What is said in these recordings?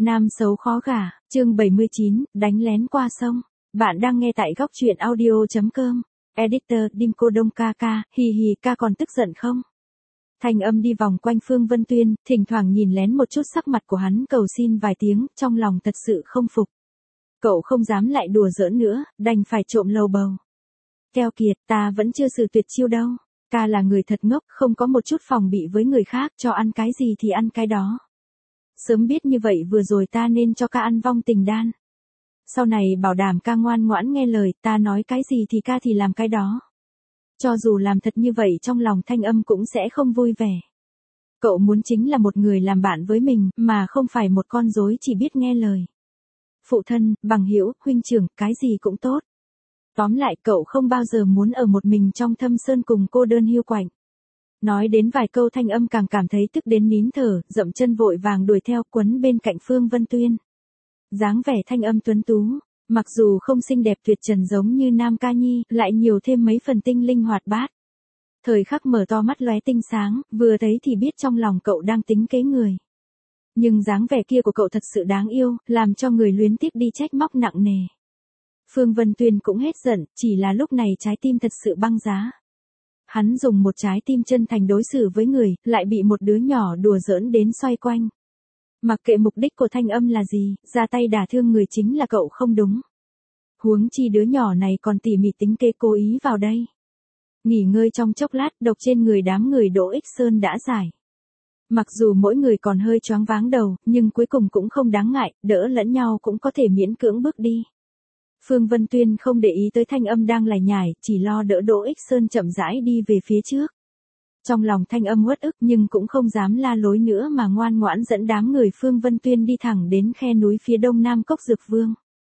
Nam xấu khó gả, chương 79, đánh lén qua sông. Bạn đang nghe tại góc truyện audio.com. Editor Dim cô Đông ca ca, hì hì ca còn tức giận không? Thanh âm đi vòng quanh Phương Vân Tuyên, thỉnh thoảng nhìn lén một chút sắc mặt của hắn cầu xin vài tiếng, trong lòng thật sự không phục. Cậu không dám lại đùa giỡn nữa, đành phải trộm lầu bầu. Keo kiệt, ta vẫn chưa xử tuyệt chiêu đâu. Ca là người thật ngốc, không có một chút phòng bị với người khác, cho ăn cái gì thì ăn cái đó. Sớm biết như vậy vừa rồi ta nên cho ca ăn vong tình đan. Sau này bảo đảm ca ngoan ngoãn nghe lời, ta nói cái gì thì ca thì làm cái đó. Cho dù làm thật như vậy trong lòng Thanh Âm cũng sẽ không vui vẻ. Cậu muốn chính là một người làm bạn với mình, mà không phải một con rối chỉ biết nghe lời. Phụ thân, bằng hữu, huynh trưởng, cái gì cũng tốt. Tóm lại cậu không bao giờ muốn ở một mình trong thâm sơn cùng cô đơn hiu quạnh. Nói đến vài câu Thanh Âm càng cảm thấy tức đến nín thở, dậm chân vội vàng đuổi theo quấn bên cạnh Phương Vân Tuyên. Dáng vẻ Thanh Âm tuấn tú, mặc dù không xinh đẹp tuyệt trần giống như Nam Ca Nhi, lại nhiều thêm mấy phần tinh linh hoạt bát. Thời khắc mở to mắt lóe tinh sáng, vừa thấy thì biết trong lòng cậu đang tính kế người. Nhưng dáng vẻ kia của cậu thật sự đáng yêu, làm cho người luyến tiếc đi trách móc nặng nề. Phương Vân Tuyên cũng hết giận, chỉ là lúc này trái tim thật sự băng giá. Hắn dùng một trái tim chân thành đối xử với người, lại bị một đứa nhỏ đùa giỡn đến xoay quanh. Mặc kệ mục đích của Thanh Âm là gì, ra tay đả thương người chính là cậu không đúng. Huống chi đứa nhỏ này còn tỉ mỉ tính kế cố ý vào đây. Nghỉ ngơi trong chốc lát, độc trên người đám người Đỗ Ích Sơn đã giải. Mặc dù mỗi người còn hơi choáng váng đầu, nhưng cuối cùng cũng không đáng ngại, đỡ lẫn nhau cũng có thể miễn cưỡng bước đi. Phương Vân Tuyên không để ý tới Thanh Âm đang lải nhải, chỉ lo đỡ Đỗ Ích Sơn chậm rãi đi về phía trước. Trong lòng Thanh Âm uất ức nhưng cũng không dám la lối nữa mà ngoan ngoãn dẫn đám người Phương Vân Tuyên đi thẳng đến khe núi phía đông nam cốc Dược Vương.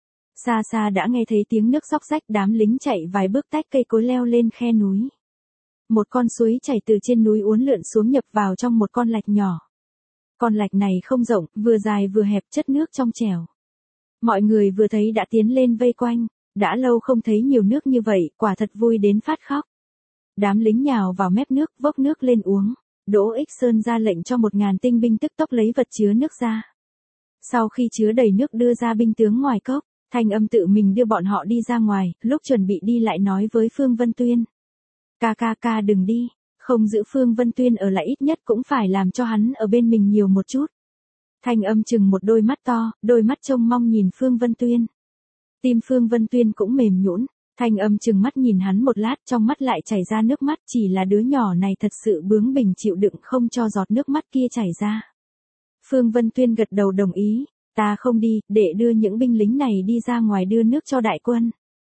Xa xa đã nghe thấy tiếng nước róc rách, đám lính chạy vài bước tách cây cối leo lên khe núi. Một con suối chảy từ trên núi uốn lượn xuống nhập vào trong một con lạch nhỏ. Con lạch này không rộng, vừa dài vừa hẹp, chất nước trong trẻo. Mọi người vừa thấy đã tiến lên vây quanh, đã lâu không thấy nhiều nước như vậy, quả thật vui đến phát khóc. Đám lính nhào vào mép nước, vốc nước lên uống. Đỗ Ích Sơn ra lệnh cho 1000 tinh binh tức tốc lấy vật chứa nước ra. Sau khi chứa đầy nước đưa ra binh tướng ngoài cốc, Thanh Âm tự mình đưa bọn họ đi ra ngoài, lúc chuẩn bị đi lại nói với Phương Vân Tuyên. Ca đừng đi, không giữ Phương Vân Tuyên ở lại ít nhất cũng phải làm cho hắn ở bên mình nhiều một chút. Thanh Âm chừng một đôi mắt to, đôi mắt trông mong nhìn Phương Vân Tuyên. Tim Phương Vân Tuyên cũng mềm nhũn. Thanh Âm chừng mắt nhìn hắn một lát, trong mắt lại chảy ra nước mắt, chỉ là đứa nhỏ này thật sự bướng bỉnh chịu đựng không cho giọt nước mắt kia chảy ra. Phương Vân Tuyên gật đầu đồng ý, ta không đi, để đưa những binh lính này đi ra ngoài đưa nước cho đại quân.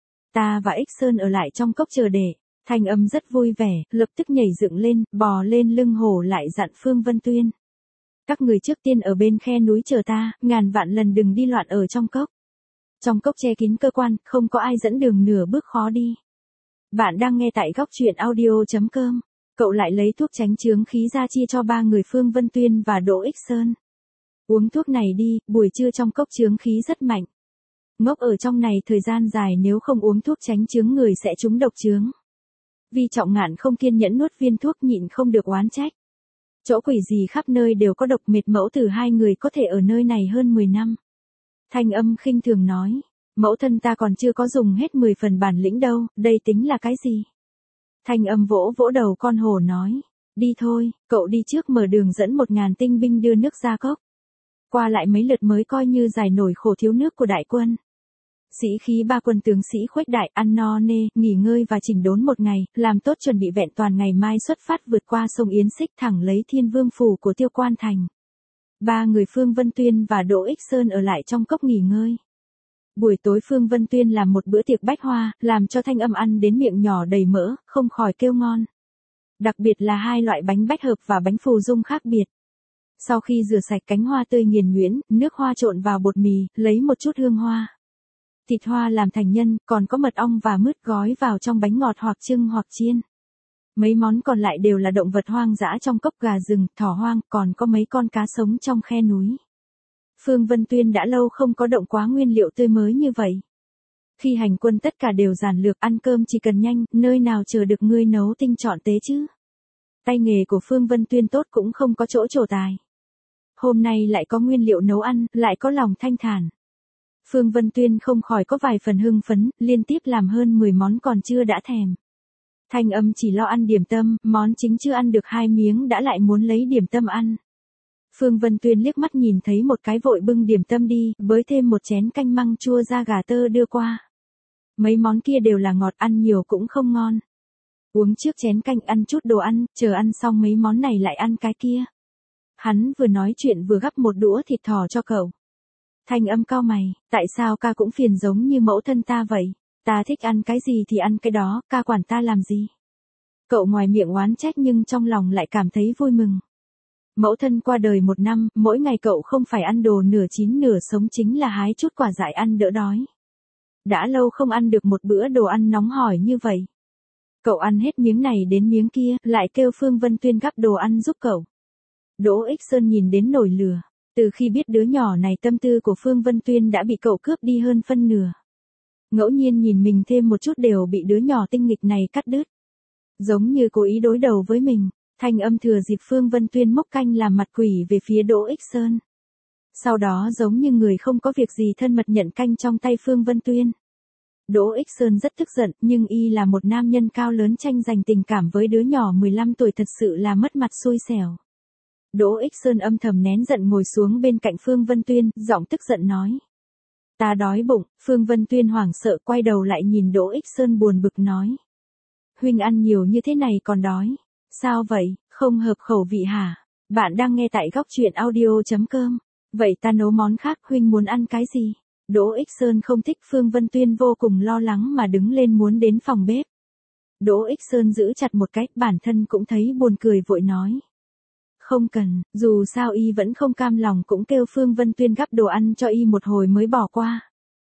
Ta và Ích Sơn ở lại trong cốc chờ để. Thanh Âm rất vui vẻ, lập tức nhảy dựng lên, bò lên lưng hổ lại dặn Phương Vân Tuyên. Các người trước tiên ở bên khe núi chờ ta, ngàn vạn lần đừng đi loạn ở trong cốc. Trong cốc che kín cơ quan, không có ai dẫn đường nửa bước khó đi. Bạn đang nghe tại góc truyện audio.com. Cậu lại lấy thuốc tránh chướng khí ra chia cho 3 người Phương Vân Tuyên và Đỗ Ích Sơn. Uống thuốc này đi, buổi trưa trong cốc chướng khí rất mạnh. Ngốc ở trong này thời gian dài nếu không uống thuốc tránh chướng người sẽ trúng độc chướng. Vi Trọng Ngạn không kiên nhẫn nuốt viên thuốc nhịn không được oán trách. Chỗ quỷ gì khắp nơi đều có độc, mệt mẫu tử 2 người có thể ở nơi này hơn 10 năm. Thanh Âm khinh thường nói, mẫu thân ta còn chưa có dùng hết 10 phần bản lĩnh đâu, đây tính là cái gì? Thanh Âm vỗ vỗ đầu con hổ nói, đi thôi, cậu đi trước mở đường dẫn 1000 tinh binh đưa nước ra cốc. Qua lại mấy lượt mới coi như giải nổi khổ thiếu nước của đại quân. Sĩ khí 3 quân tướng sĩ khuếch đại, ăn no nê, nghỉ ngơi và chỉnh đốn một ngày, làm tốt chuẩn bị vẹn toàn ngày mai xuất phát vượt qua sông Yến Xích thẳng lấy Thiên Vương phủ của Tiêu Quan thành. 3 người Phương Vân Tuyên và Đỗ Ích Sơn ở lại trong cốc nghỉ ngơi. Buổi tối Phương Vân Tuyên làm một bữa tiệc bách hoa, làm cho Thanh Âm ăn đến miệng nhỏ đầy mỡ, không khỏi kêu ngon. Đặc biệt là 2 loại bánh bách hợp và bánh phù dung khác biệt. Sau khi rửa sạch cánh hoa tươi nghiền nhuyễn, nước hoa trộn vào bột mì, lấy một chút hương hoa. Thịt hoa làm thành nhân, còn có mật ong và mứt gói vào trong bánh ngọt hoặc trưng hoặc chiên. Mấy món còn lại đều là động vật hoang dã trong cốc, gà rừng, thỏ hoang, còn có mấy con cá sống trong khe núi. Phương Vân Tuyên đã lâu không có động quá nguyên liệu tươi mới như vậy. Khi hành quân tất cả đều giản lược, ăn cơm chỉ cần nhanh, nơi nào chờ được ngươi nấu tinh chọn tế chứ. Tay nghề của Phương Vân Tuyên tốt cũng không có chỗ trổ tài. hôm nay lại có nguyên liệu nấu ăn, lại có lòng thanh thản. Phương Vân Tuyên không khỏi có vài phần hưng phấn, liên tiếp làm hơn 10 món còn chưa đã thèm. Thanh Âm chỉ lo ăn điểm tâm, món chính chưa ăn được 2 miếng đã lại muốn lấy điểm tâm ăn. Phương Vân Tuyên liếc mắt nhìn thấy một cái vội bưng điểm tâm đi, bới thêm một chén canh măng chua da gà tơ đưa qua. Mấy món kia đều là ngọt, ăn nhiều cũng không ngon. Uống trước chén canh ăn chút đồ ăn, chờ ăn xong mấy món này lại ăn cái kia. Hắn vừa nói chuyện vừa gắp một đũa thịt thỏ cho cậu. Thanh Âm cau mày, tại sao ca cũng phiền giống như mẫu thân ta vậy? Ta thích ăn cái gì thì ăn cái đó, ca quản ta làm gì? Cậu ngoài miệng oán trách nhưng trong lòng lại cảm thấy vui mừng. Mẫu thân qua đời 1 năm, mỗi ngày cậu không phải ăn đồ nửa chín nửa sống chính là hái chút quả dại ăn đỡ đói. Đã lâu không ăn được một bữa đồ ăn nóng hổi như vậy. Cậu ăn hết miếng này đến miếng kia, lại kêu Phương Vân Tuyên gắp đồ ăn giúp cậu. Đỗ Ích Sơn nhìn đến nổi lửa. Từ khi biết đứa nhỏ này tâm tư của Phương Vân Tuyên đã bị cậu cướp đi hơn phân nửa. Ngẫu nhiên nhìn mình thêm một chút đều bị đứa nhỏ tinh nghịch này cắt đứt. Giống như cố ý đối đầu với mình, Thanh Âm thừa dịp Phương Vân Tuyên mốc canh làm mặt quỷ về phía Đỗ Ích Sơn. Sau đó giống như người không có việc gì thân mật nhận canh trong tay Phương Vân Tuyên. Đỗ Ích Sơn rất tức giận, nhưng y là một nam nhân cao lớn tranh giành tình cảm với đứa nhỏ 15 tuổi thật sự là mất mặt xui xẻo. Đỗ Ích Sơn âm thầm nén giận ngồi xuống bên cạnh Phương Vân Tuyên, giọng tức giận nói. Ta đói bụng. Phương Vân Tuyên hoảng sợ quay đầu lại nhìn Đỗ Ích Sơn buồn bực nói. Huynh ăn nhiều như thế này còn đói. Sao vậy, không hợp khẩu vị hả? Bạn đang nghe tại góc truyện audio.com. Vậy ta nấu món khác, huynh muốn ăn cái gì? Đỗ Ích Sơn không thích. Phương Vân Tuyên vô cùng lo lắng mà đứng lên muốn đến phòng bếp. Đỗ Ích Sơn giữ chặt một cách, bản thân cũng thấy buồn cười vội nói. Không cần, dù sao y vẫn không cam lòng cũng kêu Phương Vân Tuyên gắp đồ ăn cho y một hồi mới bỏ qua.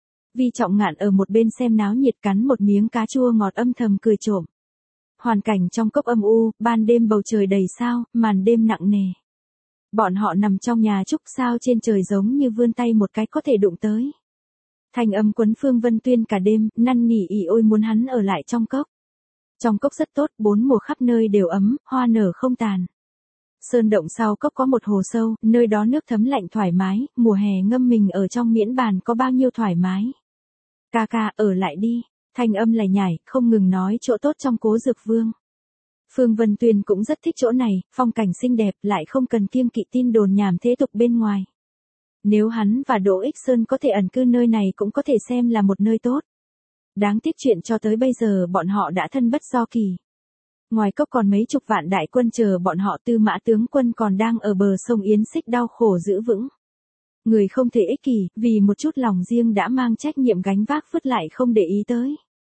Vi Trọng Ngạn ở một bên xem náo nhiệt cắn một miếng cá chua ngọt âm thầm cười trộm. Hoàn cảnh trong cốc âm u, ban đêm bầu trời đầy sao, màn đêm nặng nề. Bọn họ nằm trong nhà trúc, sao trên trời giống như vươn tay một cái có thể đụng tới. Thanh Âm quấn Phương Vân Tuyên cả đêm, năn nỉ ỉ ôi muốn hắn ở lại trong cốc. Trong cốc rất tốt, 4 mùa khắp nơi đều ấm, hoa nở không tàn. Sơn động sau cốc có một hồ sâu, nơi đó nước thấm lạnh thoải mái, mùa hè ngâm mình ở trong miễn bàn có bao nhiêu thoải mái. Ca ca, ở lại đi. Thanh Âm lải nhải, không ngừng nói chỗ tốt trong Cố Dược Vương. Phương Vân Tuyên cũng rất thích chỗ này, phong cảnh xinh đẹp lại không cần kiêng kỵ tin đồn nhảm thế tục bên ngoài. Nếu hắn và Đỗ Ích Sơn có thể ẩn cư nơi này cũng có thể xem là một nơi tốt. Đáng tiếc chuyện cho tới bây giờ bọn họ đã thân bất do kỳ. Ngoài cốc còn mấy chục vạn đại quân chờ bọn họ, Tư Mã tướng quân còn đang ở bờ sông Yến Xích đau khổ giữ vững. Người không thể ích kỷ, vì một chút lòng riêng đã mang trách nhiệm gánh vác vứt lại không để ý tới.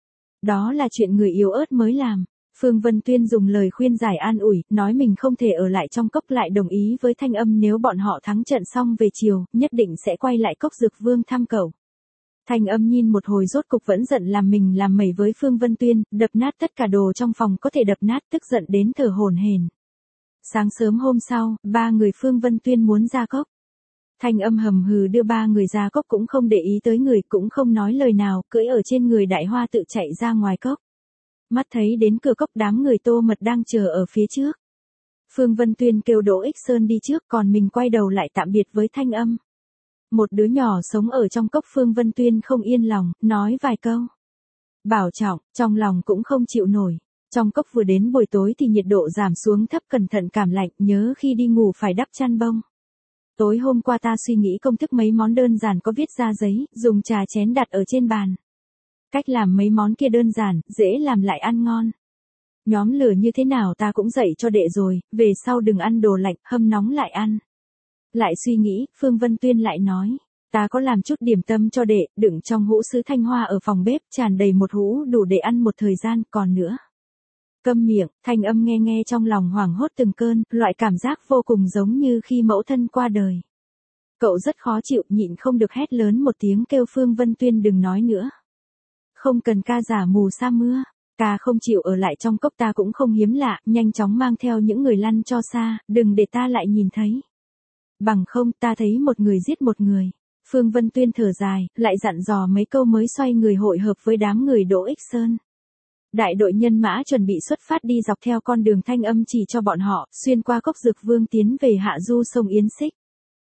Đó là chuyện người yếu ớt mới làm. Phương Vân Tuyên dùng lời khuyên giải an ủi, nói mình không thể ở lại trong cốc, lại đồng ý với Thanh Âm nếu bọn họ thắng trận xong về chiều, nhất định sẽ quay lại cốc Dược Vương thăm cậu. Thanh Âm nhìn một hồi rốt cục vẫn giận làm mình làm mẩy với Phương Vân Tuyên, đập nát tất cả đồ trong phòng có thể đập nát, tức giận đến thở hổn hển. Sáng sớm hôm sau, 3 người Phương Vân Tuyên muốn ra cốc. Thanh Âm hầm hừ đưa 3 người ra cốc cũng không để ý tới người, cũng không nói lời nào, cưỡi ở trên người Đại Hoa tự chạy ra ngoài cốc. Mắt thấy đến cửa cốc đám người Tô Mật đang chờ ở phía trước. Phương Vân Tuyên kêu Đỗ Ích Sơn đi trước, còn mình quay đầu lại tạm biệt với Thanh Âm. Một đứa nhỏ sống ở trong cốc, Phương Vân Tuyên không yên lòng, nói vài câu. Bảo trọng, trong lòng cũng không chịu nổi. Trong cốc vừa đến buổi tối thì nhiệt độ giảm xuống thấp, cẩn thận cảm lạnh, nhớ khi đi ngủ phải đắp chăn bông. Tối hôm qua ta suy nghĩ công thức mấy món đơn giản có viết ra giấy, dùng trà chén đặt ở trên bàn. Cách làm mấy món kia đơn giản, dễ làm lại ăn ngon. Nhóm lửa như thế nào ta cũng dạy cho đệ rồi, về sau đừng ăn đồ lạnh, hâm nóng lại ăn. Lại suy nghĩ, Phương Vân Tuyên lại nói, ta có làm chút điểm tâm cho đệ, đựng trong hũ sứ thanh hoa ở phòng bếp, tràn đầy một hũ đủ để ăn một thời gian, còn nữa. Câm miệng. Thanh Âm nghe nghe trong lòng hoảng hốt từng cơn, loại cảm giác vô cùng giống như khi mẫu thân qua đời. Cậu rất khó chịu, nhịn không được hét lớn một tiếng kêu Phương Vân Tuyên đừng nói nữa. Không cần ca giả mù sa mưa. Ca không chịu ở lại trong cốc ta cũng không hiếm lạ, nhanh chóng mang theo những người lăn cho xa, đừng để ta lại nhìn thấy. Bằng không ta thấy một người giết một người. Phương Vân Tuyên thở dài, lại dặn dò mấy câu mới xoay người hội hợp với đám người Đỗ Ích Sơn. Đại đội nhân mã chuẩn bị xuất phát đi dọc theo con đường Thanh Âm chỉ cho bọn họ, xuyên qua cốc Dược Vương tiến về hạ du sông Yến Xích.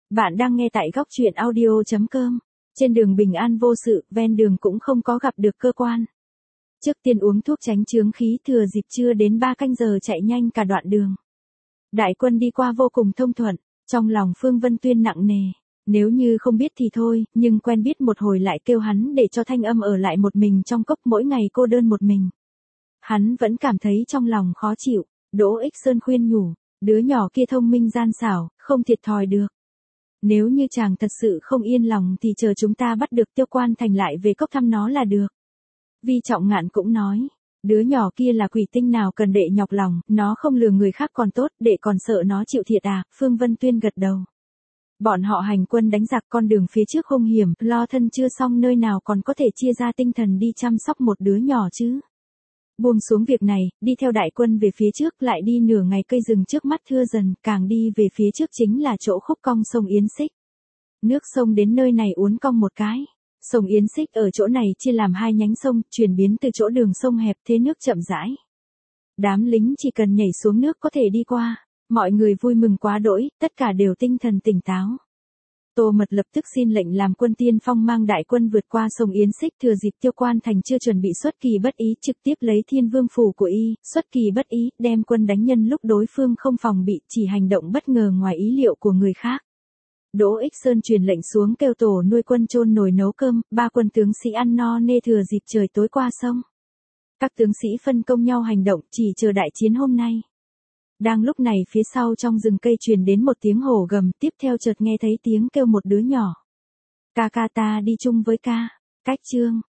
Bạn đang nghe tại góc truyện audio.com. Trên đường bình an vô sự, ven đường cũng không có gặp được cơ quan. Trước tiên uống thuốc tránh chướng khí, thừa dịp trưa đến 3 canh giờ chạy nhanh cả đoạn đường. Đại quân đi qua vô cùng thông thuận, trong lòng Phương Vân Tuyên nặng nề. Nếu như không biết thì thôi, nhưng quen biết một hồi lại kêu hắn để cho Thanh Âm ở lại một mình trong cốc mỗi ngày cô đơn một mình. Hắn vẫn cảm thấy trong lòng khó chịu. Đỗ Ích Sơn khuyên nhủ, đứa nhỏ kia thông minh gian xảo, không thiệt thòi được. Nếu như chàng thật sự không yên lòng thì chờ chúng ta bắt được Tiêu Quan Thành lại về cốc thăm nó là được. Vi Trọng Ngạn cũng nói, đứa nhỏ kia là quỷ tinh nào cần đệ nhọc lòng, nó không lừa người khác còn tốt, đệ còn sợ nó chịu thiệt à. Phương Vân Tuyên gật đầu. Bọn họ hành quân đánh giặc, con đường phía trước hung hiểm, lo thân chưa xong nơi nào còn có thể chia ra tinh thần đi chăm sóc một đứa nhỏ chứ. Buông xuống việc này, đi theo đại quân về phía trước, lại đi nửa ngày cây rừng trước mắt thưa dần, càng đi về phía trước chính là chỗ khúc cong sông Yến Xích. Nước sông đến nơi này uốn cong một cái. Sông Yến Xích ở chỗ này chia làm hai nhánh sông, chuyển biến từ chỗ đường sông hẹp thế nước chậm rãi. Đám lính chỉ cần nhảy xuống nước có thể đi qua. Mọi người vui mừng quá đỗi, tất cả đều tinh thần tỉnh táo. Tô Mật lập tức xin lệnh làm quân tiên phong mang đại quân vượt qua sông Yến Xích, thừa dịp Tiêu Quan Thành chưa chuẩn bị xuất kỳ bất ý, trực tiếp lấy Thiên Vương phủ của y, xuất kỳ bất ý, đem quân đánh nhân lúc đối phương không phòng bị, chỉ hành động bất ngờ ngoài ý liệu của người khác. Đỗ Ích Sơn truyền lệnh xuống kêu tổ nuôi quân chôn nồi nấu cơm, 3 quân tướng sĩ ăn no nê thừa dịp trời tối qua sông. Các tướng sĩ phân công nhau hành động, chỉ chờ đại chiến hôm nay. Đang lúc này phía sau trong rừng cây truyền đến một tiếng hổ gầm, tiếp theo chợt nghe thấy tiếng kêu một đứa nhỏ. Ca ca ta đi chung với ca. Cách chương.